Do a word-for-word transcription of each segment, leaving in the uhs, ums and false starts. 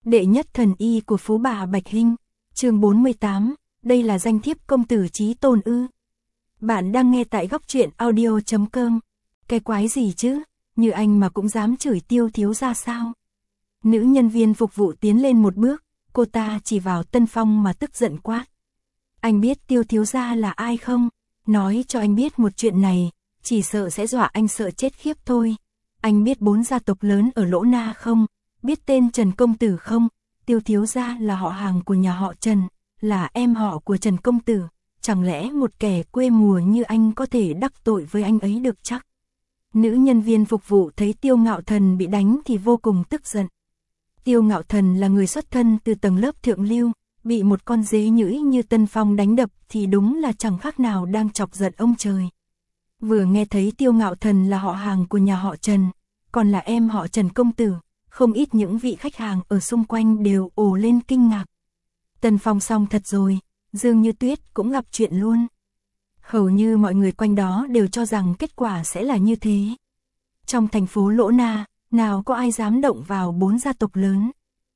Đệ nhất thần y của Phú Bà Bạch Hinh, chương bốn mươi tám, đây là danh thiếp công tử Chí Tôn ư. Bạn đang nghe tại góc truyện audio chấm com. Cái quái gì chứ, như anh mà cũng dám chửi Tiêu thiếu gia sao? Nữ nhân viên phục vụ tiến lên một bước, cô ta chỉ vào Tân Phong mà tức giận quát. Anh biết Tiêu thiếu gia là ai không? Nói cho anh biết một chuyện này, chỉ sợ sẽ dọa anh sợ chết khiếp thôi. Anh biết bốn gia tộc lớn ở Lỗ Na không? Biết tên Trần Công Tử không? Tiêu thiếu gia là họ hàng của nhà họ Trần, là em họ của Trần Công Tử. Chẳng lẽ một kẻ quê mùa như anh có thể đắc tội với anh ấy được chắc? Nữ nhân viên phục vụ thấy Tiêu Ngạo Thần bị đánh thì vô cùng tức giận. Tiêu Ngạo Thần là người xuất thân từ tầng lớp thượng lưu, bị một con dế nhũi như Tân Phong đánh đập thì đúng là chẳng khác nào đang chọc giận ông trời. Vừa nghe thấy Tiêu Ngạo Thần là họ hàng của nhà họ Trần, còn là em họ Trần Công Tử, không ít những vị khách hàng ở xung quanh đều ồ lên kinh ngạc. Tân Phong xong thật rồi, Dương Như Tuyết cũng gặp chuyện luôn. Hầu như mọi người quanh đó đều cho rằng kết quả sẽ là như thế. Trong thành phố Lỗ Na, nào có ai dám động vào bốn gia tộc lớn.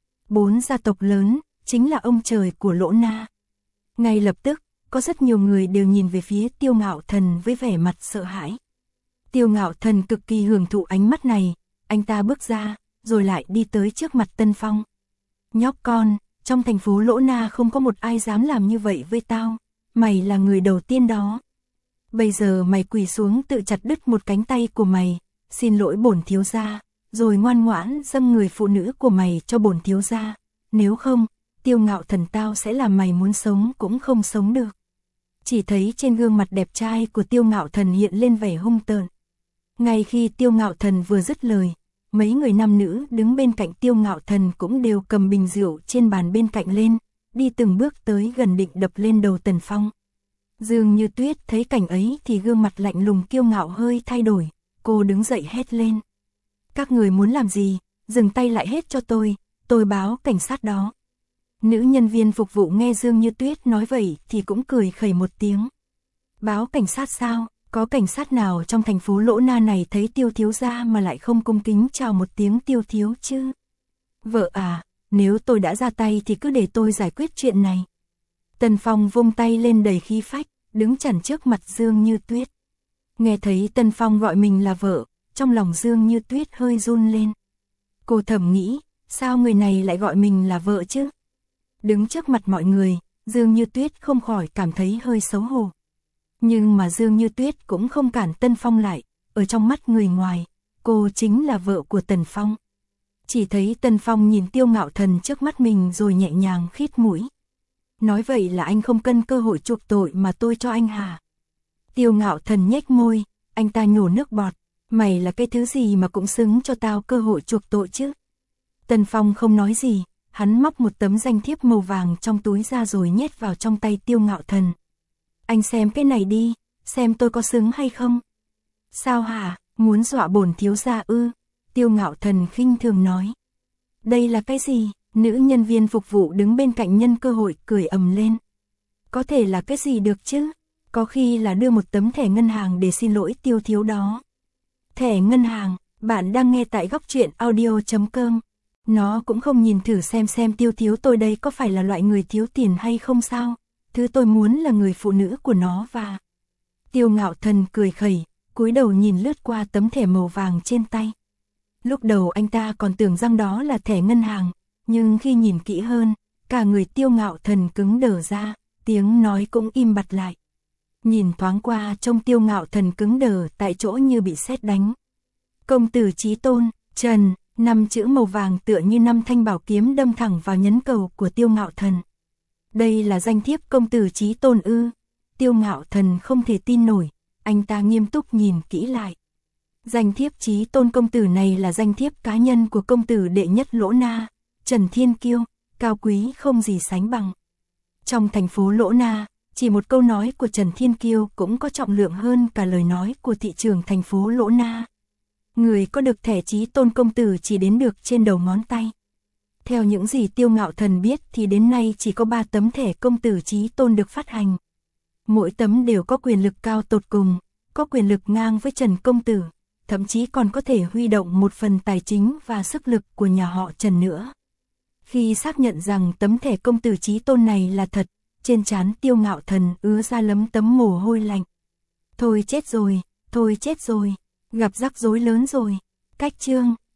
Bốn gia tộc lớn, chính là ông trời của Lỗ Na. Ngay lập tức, có rất nhiều người đều nhìn về phía Tiêu Ngạo Thần với vẻ mặt sợ hãi. Tiêu Ngạo Thần cực kỳ hưởng thụ ánh mắt này, anh ta bước ra, rồi lại đi tới trước mặt Tân Phong. Nhóc con, trong thành phố Lỗ Na không có một ai dám làm như vậy với tao, mày là người đầu tiên đó. Bây giờ mày quỳ xuống tự chặt đứt một cánh tay của mày, xin lỗi bổn thiếu gia, rồi ngoan ngoãn dâng người phụ nữ của mày cho bổn thiếu gia, nếu không, Tiêu Ngạo Thần tao sẽ làm mày muốn sống cũng không sống được. Chỉ thấy trên gương mặt đẹp trai của Tiêu Ngạo Thần hiện lên vẻ hung tợn. Ngay khi Tiêu Ngạo Thần vừa dứt lời, mấy người nam nữ đứng bên cạnh Tiêu Ngạo Thần cũng đều cầm bình rượu trên bàn bên cạnh lên, đi từng bước tới gần định đập lên đầu Tần Phong. Dương Như Tuyết thấy cảnh ấy thì gương mặt lạnh lùng kiêu ngạo hơi thay đổi, cô đứng dậy hét lên. Các người muốn làm gì, dừng tay lại hết cho tôi, tôi báo cảnh sát đó. Nữ nhân viên phục vụ nghe Dương Như Tuyết nói vậy thì cũng cười khẩy một tiếng. Báo cảnh sát sao? Có cảnh sát nào trong thành phố Lỗ Na này thấy Tiêu thiếu gia mà lại không cung kính chào một tiếng Tiêu thiếu chứ? Vợ à, nếu tôi đã ra tay thì cứ để tôi giải quyết chuyện này. Tần Phong vung tay lên đầy khí phách, đứng chắn trước mặt Dương Như Tuyết. Nghe thấy Tần Phong gọi mình là vợ, trong lòng Dương Như Tuyết hơi run lên. Cô thầm nghĩ, sao người này lại gọi mình là vợ chứ? Đứng trước mặt mọi người, Dương Như Tuyết không khỏi cảm thấy hơi xấu hổ. Nhưng mà Dương Như Tuyết cũng không cản Tân Phong lại, ở trong mắt người ngoài, cô chính là vợ của Tần Phong. Chỉ thấy Tần Phong nhìn Tiêu Ngạo Thần trước mắt mình rồi nhẹ nhàng khít mũi. Nói vậy là anh không cân cơ hội chuộc tội mà tôi cho anh hả? Tiêu Ngạo Thần nhếch môi, anh ta nhổ nước bọt, mày là cái thứ gì mà cũng xứng cho tao cơ hội chuộc tội chứ? Tần Phong không nói gì, hắn móc một tấm danh thiếp màu vàng trong túi ra rồi nhét vào trong tay Tiêu Ngạo Thần. Anh xem cái này đi, xem tôi có xứng hay không? Sao hả, muốn dọa bổn thiếu gia ư? Tiêu Ngạo Thần khinh thường nói. Đây là cái gì? Nữ nhân viên phục vụ đứng bên cạnh nhân cơ hội cười ầm lên. Có thể là cái gì được chứ? Có khi là đưa một tấm thẻ ngân hàng để xin lỗi Tiêu thiếu đó. Thẻ ngân hàng, bạn đang nghe tại góc truyện audio chấm com. Nó cũng không nhìn thử xem xem Tiêu thiếu tôi đây có phải là loại người thiếu tiền hay không sao? Thứ tôi muốn là người phụ nữ của nó và... Tiêu Ngạo Thần cười khẩy, cúi đầu nhìn lướt qua tấm thẻ màu vàng trên tay. Lúc đầu anh ta còn tưởng rằng đó là thẻ ngân hàng, nhưng khi nhìn kỹ hơn, cả người Tiêu Ngạo Thần cứng đờ ra, tiếng nói cũng im bặt lại. Nhìn thoáng qua trông Tiêu Ngạo Thần cứng đờ tại chỗ như bị sét đánh. Công tử Chí Tôn, Trần, năm chữ màu vàng tựa như năm thanh bảo kiếm đâm thẳng vào nhẫn cầu của Tiêu Ngạo Thần. Đây là danh thiếp công tử Chí Tôn ư? Tiêu Ngạo Thần không thể tin nổi, anh ta nghiêm túc nhìn kỹ lại. Danh thiếp Chí Tôn công tử này là danh thiếp cá nhân của công tử đệ nhất Lỗ Na, Trần Thiên Kiêu, cao quý không gì sánh bằng. Trong thành phố Lỗ Na, chỉ một câu nói của Trần Thiên Kiêu cũng có trọng lượng hơn cả lời nói của thị trưởng thành phố Lỗ Na. Người có được thẻ Chí Tôn công tử chỉ đến được trên đầu ngón tay. Theo những gì Tiêu Ngạo Thần biết thì đến nay chỉ có ba tấm thẻ công tử Chí Tôn được phát hành. Mỗi tấm đều có quyền lực cao tột cùng, có quyền lực ngang với Trần công tử, thậm chí còn có thể huy động một phần tài chính và sức lực của nhà họ Trần nữa. Khi xác nhận rằng tấm thẻ công tử Chí Tôn này là thật, trên trán Tiêu Ngạo Thần ứa ra lấm tấm mồ hôi lạnh. Thôi chết rồi, thôi chết rồi, gặp rắc rối lớn rồi. Cách chương